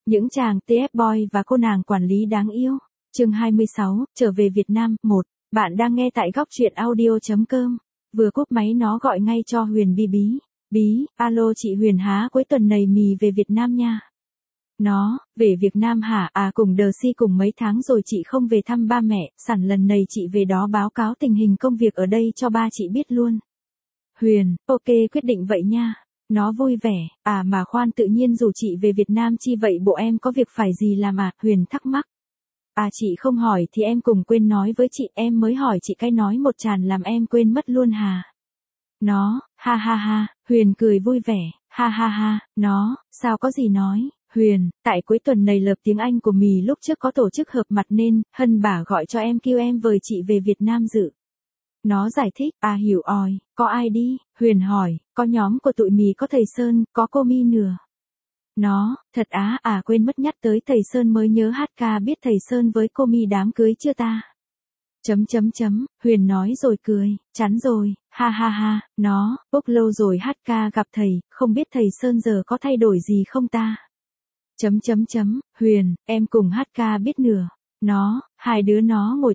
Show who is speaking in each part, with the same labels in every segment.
Speaker 1: Những chàng TF boy và cô nàng quản lý đáng yêu. Chương 26, trở về Việt Nam. 1. Bạn đang nghe tại góc truyện audio.com. Vừa cúp máy nó gọi ngay cho Huyền Bí, alo chị Huyền há, cuối tuần này mì về Việt Nam nha. Nó, về Việt Nam hả? À, cùng đờ si cùng mấy tháng rồi chị không về thăm ba mẹ, sẵn lần này chị về đó báo cáo tình hình công việc ở đây cho ba chị biết luôn. Huyền, ok, quyết định vậy nha. Nó vui vẻ, à mà khoan, tự nhiên rủ chị về Việt Nam chi vậy, bộ em có việc phải gì làm à? Huyền thắc mắc. À, chị không hỏi thì em cùng quên nói với chị, em mới hỏi chị cái nói một tràn làm em quên mất luôn hà. Nó, ha ha ha, Huyền cười vui vẻ, ha ha ha, nó, sao có gì nói. Huyền, tại cuối tuần này lớp tiếng Anh của mì lúc trước có tổ chức họp mặt nên Hân bà gọi cho em kêu em với chị về Việt Nam dự. Nó giải thích, à hiểu rồi, có ai đi? Huyền hỏi, có nhóm của tụi mì, có thầy Sơn, có cô Mi nữa. Nó, thật á, à quên mất nhắc tới thầy Sơn mới nhớ, hát ca biết thầy Sơn với cô Mi đám cưới chưa ta? Huyền nói rồi cười, chắn rồi, ha ha ha, nó, bốc lâu rồi hát ca gặp thầy, không biết thầy Sơn giờ có thay đổi gì không ta? Huyền, em cùng hát ca biết nửa. Nó, hai đứa nó ngồi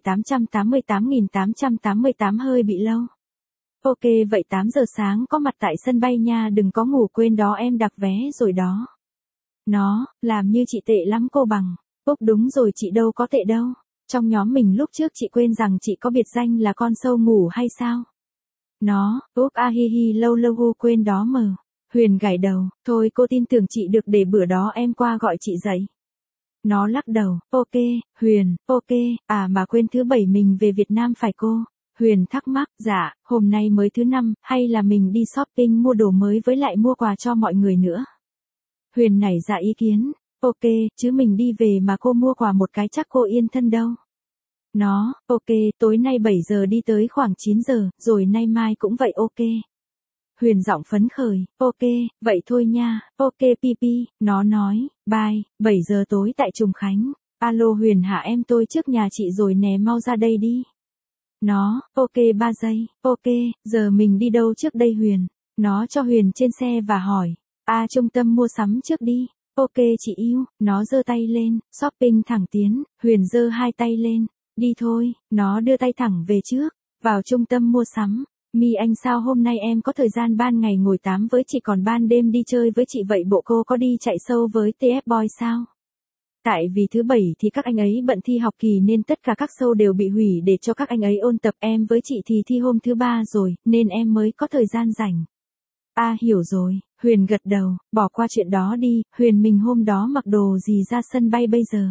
Speaker 1: 888.888 hơi bị lâu. Ok, vậy 8 giờ sáng có mặt tại sân bay nha, đừng có ngủ quên đó, em đặt vé rồi đó. Nó, làm như chị tệ lắm cô bằng. Úc đúng rồi, chị đâu có tệ đâu. Trong nhóm mình lúc trước chị quên rằng chị có biệt danh là con sâu ngủ hay sao? Nó, Úc a hi hi, lâu lâu quên đó mờ. Huyền gảy đầu, thôi cô tin tưởng chị được, để bữa đó em qua gọi chị dậy. Nó lắc đầu, ok, Huyền, ok, à mà quên thứ bảy mình về Việt Nam phải cô? Huyền thắc mắc, dạ, hôm nay mới thứ năm, hay là mình đi shopping mua đồ mới với lại mua quà cho mọi người nữa? Huyền nảy ra ý kiến, ok, chứ mình đi về mà cô mua quà một cái chắc cô yên thân đâu. Nó, ok, tối nay 7 giờ đi tới khoảng 9 giờ, rồi nay mai cũng vậy ok. Huyền giọng phấn khởi, ok, vậy thôi nha, ok Pipi, nó nói, bye, 7 giờ tối tại Trùng Khánh. Alo Huyền hả, em tôi trước nhà chị rồi nè, mau ra đây đi. Nó, ok 3 giây, ok, giờ mình đi đâu trước đây Huyền? Nó cho Huyền trên xe và hỏi, trung tâm mua sắm trước đi. Ok chị yêu, nó giơ tay lên, shopping thẳng tiến, Huyền giơ hai tay lên, đi thôi, nó đưa tay thẳng về trước, vào trung tâm mua sắm. Mi anh sao hôm nay em có thời gian ban ngày ngồi tám với chị còn ban đêm đi chơi với chị, vậy bộ cô có đi chạy show với TF Boy sao? Tại vì thứ bảy thì các anh ấy bận thi học kỳ nên tất cả các show đều bị hủy để cho các anh ấy ôn tập, em với chị thì thi hôm thứ ba rồi, nên em mới có thời gian rảnh. À hiểu rồi, Huyền gật đầu, bỏ qua chuyện đó đi, Huyền mình hôm đó mặc đồ gì ra sân bay bây giờ?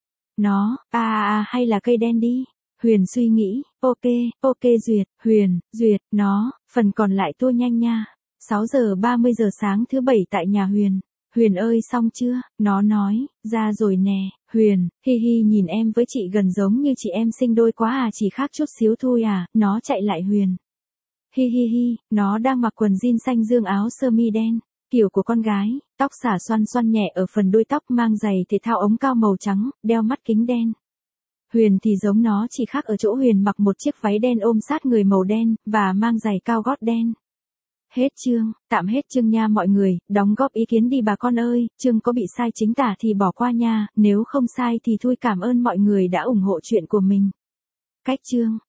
Speaker 1: Nó, hay là cây đen đi? Huyền suy nghĩ, ok duyệt, Huyền, duyệt, nó, phần còn lại tua nhanh nha. 6 giờ 30 giờ sáng thứ bảy tại nhà Huyền. Huyền ơi xong chưa? Nó nói, ra rồi nè. Huyền, hi hi, nhìn em với chị gần giống như chị em sinh đôi quá à, chỉ khác chút xíu thôi à. Nó chạy lại Huyền. Hi hi hi, nó đang mặc quần jean xanh dương, áo sơ mi đen, kiểu của con gái, tóc xả xoăn xoăn nhẹ ở phần đuôi tóc, mang giày thể thao ống cao màu trắng, đeo mắt kính đen. Huyền thì giống nó, chỉ khác ở chỗ Huyền mặc một chiếc váy đen ôm sát người màu đen, và mang giày cao gót đen. Hết chương, tạm hết chương nha mọi người, đóng góp ý kiến đi bà con ơi, chương có bị sai chính tả thì bỏ qua nha, nếu không sai thì thôi, cảm ơn mọi người đã ủng hộ chuyện của mình. Cách chương.